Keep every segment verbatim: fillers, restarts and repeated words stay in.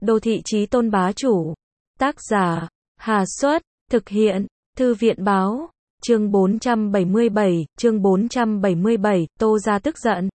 Đô thị chí tôn bá chủ. Tác giả, Hà Xuất, thực hiện, Thư viện báo, chương bốn trăm bảy mươi bảy, chương bốn trăm bảy mươi bảy, Tô gia tức giận.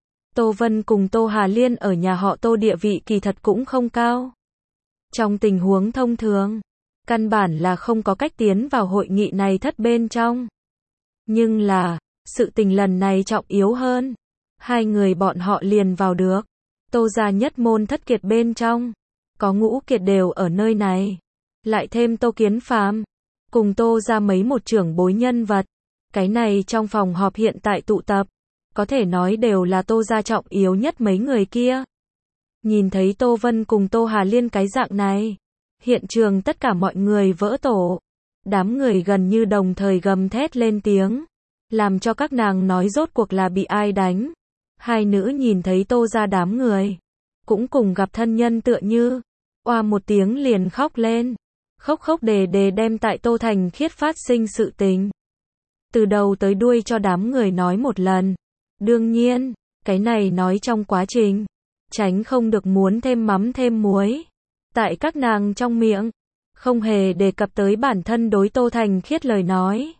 Tô Vân cùng Tô Hà Liên ở nhà họ Tô địa vị kỳ thật cũng không cao. Trong tình huống thông thường, căn bản là không có cách tiến vào hội nghị này thất bên trong. Nhưng là, sự tình lần này trọng yếu hơn. Hai người bọn họ liền vào được. Tô gia nhất môn thất kiệt bên trong. Có ngũ kiệt đều ở nơi này. Lại thêm Tô Kiến Phàm, cùng Tô gia mấy một trưởng bối nhân vật. Cái này trong phòng họp hiện tại tụ tập, có thể nói đều là Tô gia trọng yếu nhất mấy người kia. Nhìn thấy Tô Vân cùng Tô Hà Liên cái dạng này, hiện trường tất cả mọi người vỡ tổ. Đám người gần như đồng thời gầm thét lên tiếng, làm cho các nàng nói rốt cuộc là bị ai đánh. Hai nữ nhìn thấy Tô gia đám người, cũng cùng gặp thân nhân tựa như, oa một tiếng liền khóc lên. Khóc khóc đề đề đem tại Tô Thành Khiết phát sinh sự tình, từ đầu tới đuôi cho đám người nói một lần. Đương nhiên, cái này nói trong quá trình, tránh không được muốn thêm mắm thêm muối. Tại các nàng trong miệng, không hề đề cập tới bản thân đối Tô Thành Khiết lời nói,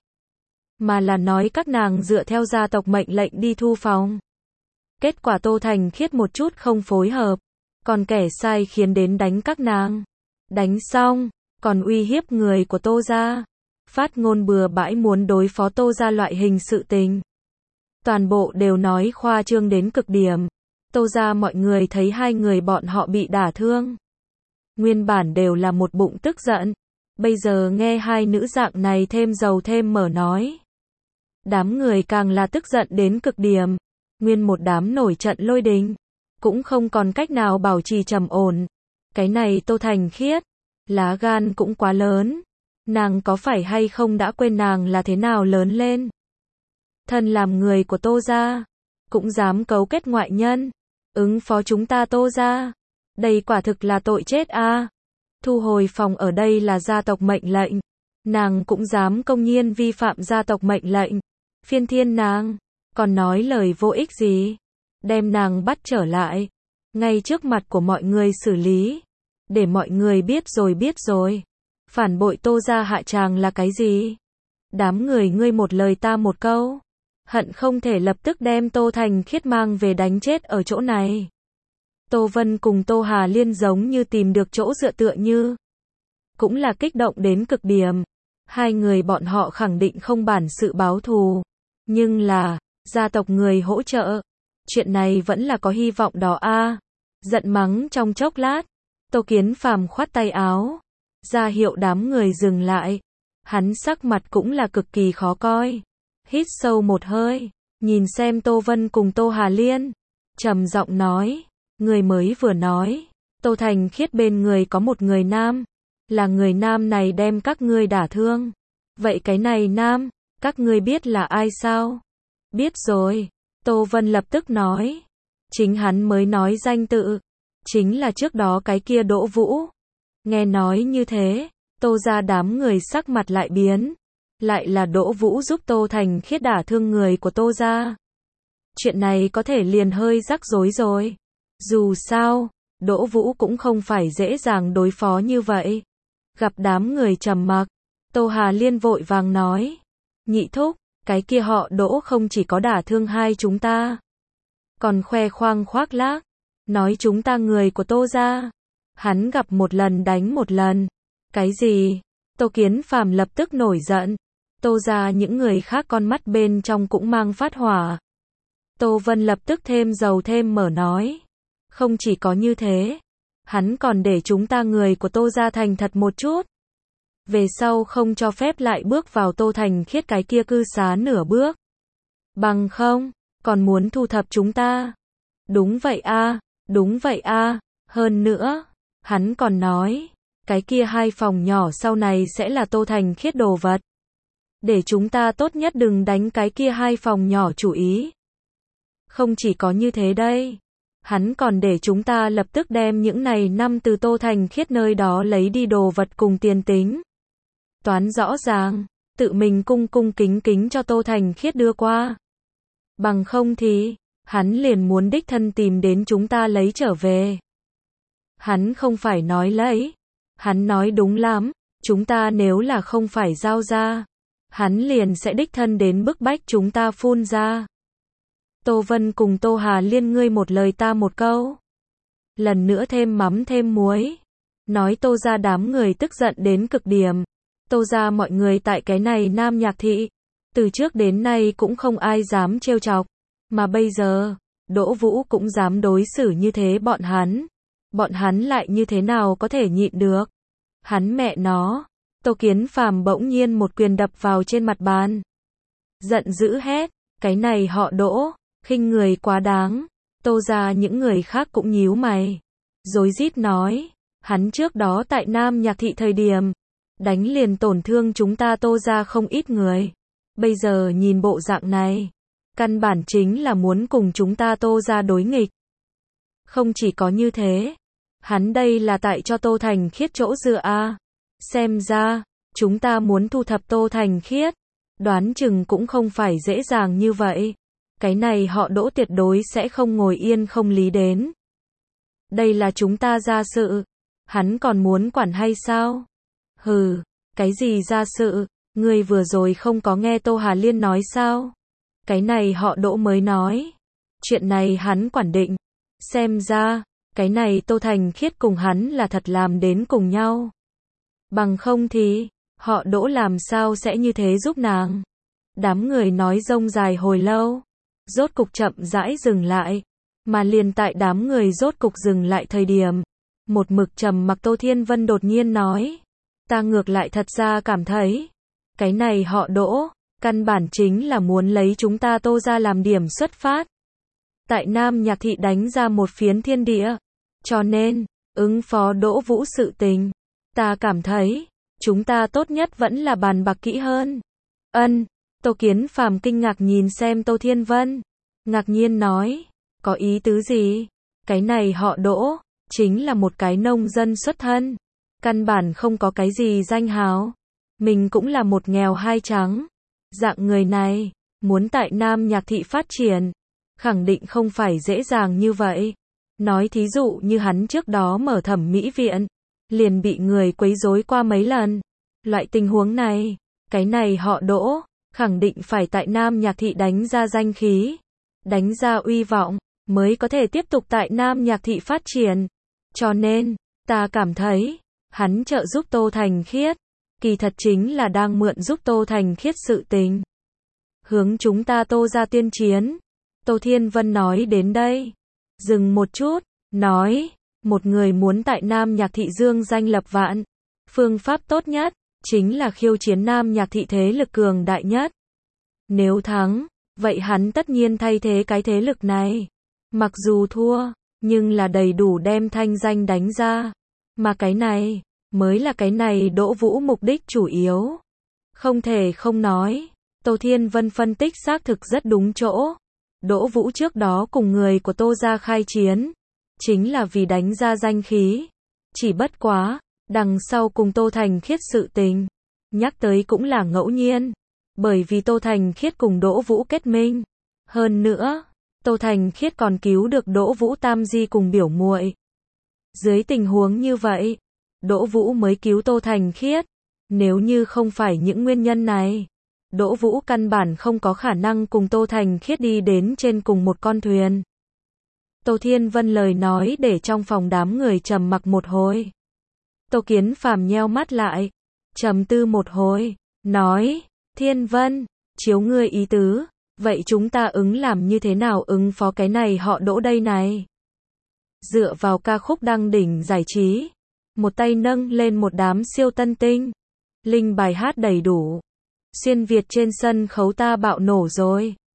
mà là nói các nàng dựa theo gia tộc mệnh lệnh đi thu phòng. Kết quả Tô Thành Khiết một chút không phối hợp, còn kẻ sai khiến đến đánh các nàng. Đánh xong, còn uy hiếp người của Tô gia, phát ngôn bừa bãi muốn đối phó Tô gia loại hình sự tình. Toàn bộ đều nói khoa trương đến cực điểm. Tô gia mọi người thấy hai người bọn họ bị đả thương, nguyên bản đều là một bụng tức giận. Bây giờ nghe hai nữ dạng này thêm dầu thêm mỡ nói, đám người càng là tức giận đến cực điểm. Nguyên một đám nổi trận lôi đình, cũng không còn cách nào bảo trì trầm ổn. Cái này Tô Thành Khiết, lá gan cũng quá lớn. Nàng có phải hay không đã quên nàng là thế nào lớn lên? Thân làm người của Tô gia, cũng dám cấu kết ngoại nhân, ứng phó chúng ta Tô gia. Đây quả thực là tội chết a. À. Thu hồi phòng ở đây là gia tộc mệnh lệnh, nàng cũng dám công nhiên vi phạm gia tộc mệnh lệnh. Phiên thiên nàng, còn nói lời vô ích gì? Đem nàng bắt trở lại, ngay trước mặt của mọi người xử lý, để mọi người biết rồi biết rồi. Phản bội Tô gia hạ tràng là cái gì? Đám người ngươi một lời ta một câu, hận không thể lập tức đem Tô Thành Khiết mang về đánh chết ở chỗ này. Tô Vân cùng Tô Hà Liên giống như tìm được chỗ dựa tựa như, cũng là kích động đến cực điểm. Hai người bọn họ khẳng định không bản sự báo thù, nhưng là, gia tộc người hỗ trợ, chuyện này vẫn là có hy vọng đó a. À. Giận mắng trong chốc lát, Tô Kiến Phàm khoát tay áo, ra hiệu đám người dừng lại. Hắn sắc mặt cũng là cực kỳ khó coi. Hít sâu một hơi, nhìn xem Tô Vân cùng Tô Hà Liên, trầm giọng nói, người mới vừa nói, Tô Thành Khiết bên người có một người nam, là người nam này đem các ngươi đả thương. Vậy cái này nam, các ngươi biết là ai sao? Biết rồi, Tô Vân lập tức nói, chính hắn mới nói danh tự, chính là trước đó cái kia Đỗ Vũ. Nghe nói như thế, Tô gia đám người sắc mặt lại biến, lại là Đỗ Vũ giúp Tô Thành Khiết đả thương người của Tô gia. Chuyện này có thể liền hơi rắc rối rồi. Dù sao, Đỗ Vũ cũng không phải dễ dàng đối phó như vậy. Gặp đám người trầm mặc, Tô Hà Liên vội vàng nói, nhị thúc, cái kia họ Đỗ không chỉ có đả thương hai chúng ta, còn khoe khoang khoác lác, nói chúng ta người của Tô gia, hắn gặp một lần đánh một lần. Cái gì? Tô Kiến Phàm lập tức nổi giận. Tô gia những người khác con mắt bên trong cũng mang phát hỏa. Tô Vân lập tức thêm dầu thêm mỡ nói, không chỉ có như thế, hắn còn để chúng ta người của Tô gia thành thật một chút. Về sau không cho phép lại bước vào Tô Thành Khiết cái kia cư xá nửa bước. Bằng không, còn muốn thu thập chúng ta. Đúng vậy a, à, đúng vậy a, à. Hơn nữa, hắn còn nói, cái kia hai phòng nhỏ sau này sẽ là Tô Thành Khiết đồ vật. Để chúng ta tốt nhất đừng đánh cái kia hai phòng nhỏ chủ ý. Không chỉ có như thế đây, hắn còn để chúng ta lập tức đem những này năm từ Tô Thành Khiết nơi đó lấy đi đồ vật cùng tiền tính. Toán rõ ràng, tự mình cung cung kính kính cho Tô Thành Khiết đưa qua. Bằng không thì, hắn liền muốn đích thân tìm đến chúng ta lấy trở về. Hắn không phải nói lấy. Hắn nói đúng lắm, chúng ta nếu là không phải giao ra, hắn liền sẽ đích thân đến bức bách chúng ta phun ra. Tô Vân cùng Tô Hà Liên ngươi một lời ta một câu. Lần nữa thêm mắm thêm muối. Nói Tô gia đám người tức giận đến cực điểm. Tô gia mọi người tại cái này Nam Nhạc Thị, từ trước đến nay cũng không ai dám trêu chọc. Mà bây giờ, Đỗ Vũ cũng dám đối xử như thế bọn hắn. Bọn hắn lại như thế nào có thể nhịn được. Hắn mẹ nó. Tô Kiến Phàm bỗng nhiên một quyền đập vào trên mặt bàn. Giận dữ hét, cái này họ Đỗ, khinh người quá đáng. Tô gia những người khác cũng nhíu mày. Rối rít nói, hắn trước đó tại Nam Nhạc Thị thời điểm, đánh liền tổn thương chúng ta Tô gia không ít người. Bây giờ nhìn bộ dạng này, căn bản chính là muốn cùng chúng ta Tô gia đối nghịch. Không chỉ có như thế, hắn đây là tại cho Tô Thành Khiết chỗ dựa a. Xem ra, chúng ta muốn thu thập Tô Thành Khiết, đoán chừng cũng không phải dễ dàng như vậy. Cái này họ Đỗ tuyệt đối sẽ không ngồi yên không lý đến. Đây là chúng ta gia sự, hắn còn muốn quản hay sao? Hừ, cái gì gia sự, ngươi vừa rồi không có nghe Tô Hà Liên nói sao? Cái này họ Đỗ mới nói. Chuyện này hắn quản định. Xem ra, cái này Tô Thành Khiết cùng hắn là thật làm đến cùng nhau. Bằng không thì, họ Đỗ làm sao sẽ như thế giúp nàng? Đám người nói rông dài hồi lâu, rốt cục chậm rãi dừng lại, mà liền tại đám người rốt cục dừng lại thời điểm, một mực trầm mặc Tô Thiên Vân đột nhiên nói, ta ngược lại thật ra cảm thấy, cái này họ Đỗ, căn bản chính là muốn lấy chúng ta Tô gia làm điểm xuất phát. Tại Nam Nhạc Thị đánh ra một phiến thiên địa, cho nên, ứng phó Đỗ Vũ sự tình, ta cảm thấy, chúng ta tốt nhất vẫn là bàn bạc kỹ hơn. Ân, Tô Kiến Phàm kinh ngạc nhìn xem Tô Thiên Vân, ngạc nhiên nói, có ý tứ gì? Cái này họ Đỗ, chính là một cái nông dân xuất thân, căn bản không có cái gì danh hào, mình cũng là một nghèo hai trắng. Dạng người này, muốn tại Nam Nhạc Thị phát triển, khẳng định không phải dễ dàng như vậy. Nói thí dụ như hắn trước đó mở thẩm mỹ viện, liền bị người quấy rối qua mấy lần. Loại tình huống này, cái này họ Đỗ, khẳng định phải tại Nam Nhạc Thị đánh ra danh khí, đánh ra uy vọng, mới có thể tiếp tục tại Nam Nhạc Thị phát triển. Cho nên, ta cảm thấy, hắn trợ giúp Tô Thành Khiết, kỳ thật chính là đang mượn giúp Tô Thành Khiết sự tình. Hướng chúng ta Tô gia tiên chiến. Tô Thiên Vân nói đến đây, dừng một chút, nói, một người muốn tại Nam Nhạc Thị dương danh lập vạn, phương pháp tốt nhất, chính là khiêu chiến Nam Nhạc Thị thế lực cường đại nhất. Nếu thắng, vậy hắn tất nhiên thay thế cái thế lực này. Mặc dù thua, nhưng là đầy đủ đem thanh danh đánh ra. Mà cái này, mới là cái này Đỗ Vũ mục đích chủ yếu. Không thể không nói, Tô Thiên Vân phân tích xác thực rất đúng chỗ. Đỗ Vũ trước đó cùng người của Tô gia khai chiến, chính là vì đánh ra danh khí. Chỉ bất quá, đằng sau cùng Tô Thành Khiết sự tình, nhắc tới cũng là ngẫu nhiên, bởi vì Tô Thành Khiết cùng Đỗ Vũ kết minh. Hơn nữa, Tô Thành Khiết còn cứu được Đỗ Vũ tam di cùng biểu muội. Dưới tình huống như vậy, Đỗ Vũ mới cứu Tô Thành Khiết. Nếu như không phải những nguyên nhân này, Đỗ Vũ căn bản không có khả năng cùng Tô Thành Khiết đi đến trên cùng một con thuyền. Tô Thiên Vân lời nói để trong phòng đám người trầm mặc một hồi. Tô Kiến Phàm nheo mắt lại, trầm tư một hồi, nói, Thiên Vân, chiếu ngươi ý tứ, vậy chúng ta ứng làm như thế nào ứng phó cái này họ Đỗ đây này? Dựa vào ca khúc đăng đỉnh giải trí, một tay nâng lên một đám siêu tân tinh, linh bài hát đầy đủ, xuyên Việt trên sân khấu ta bạo nổ rồi.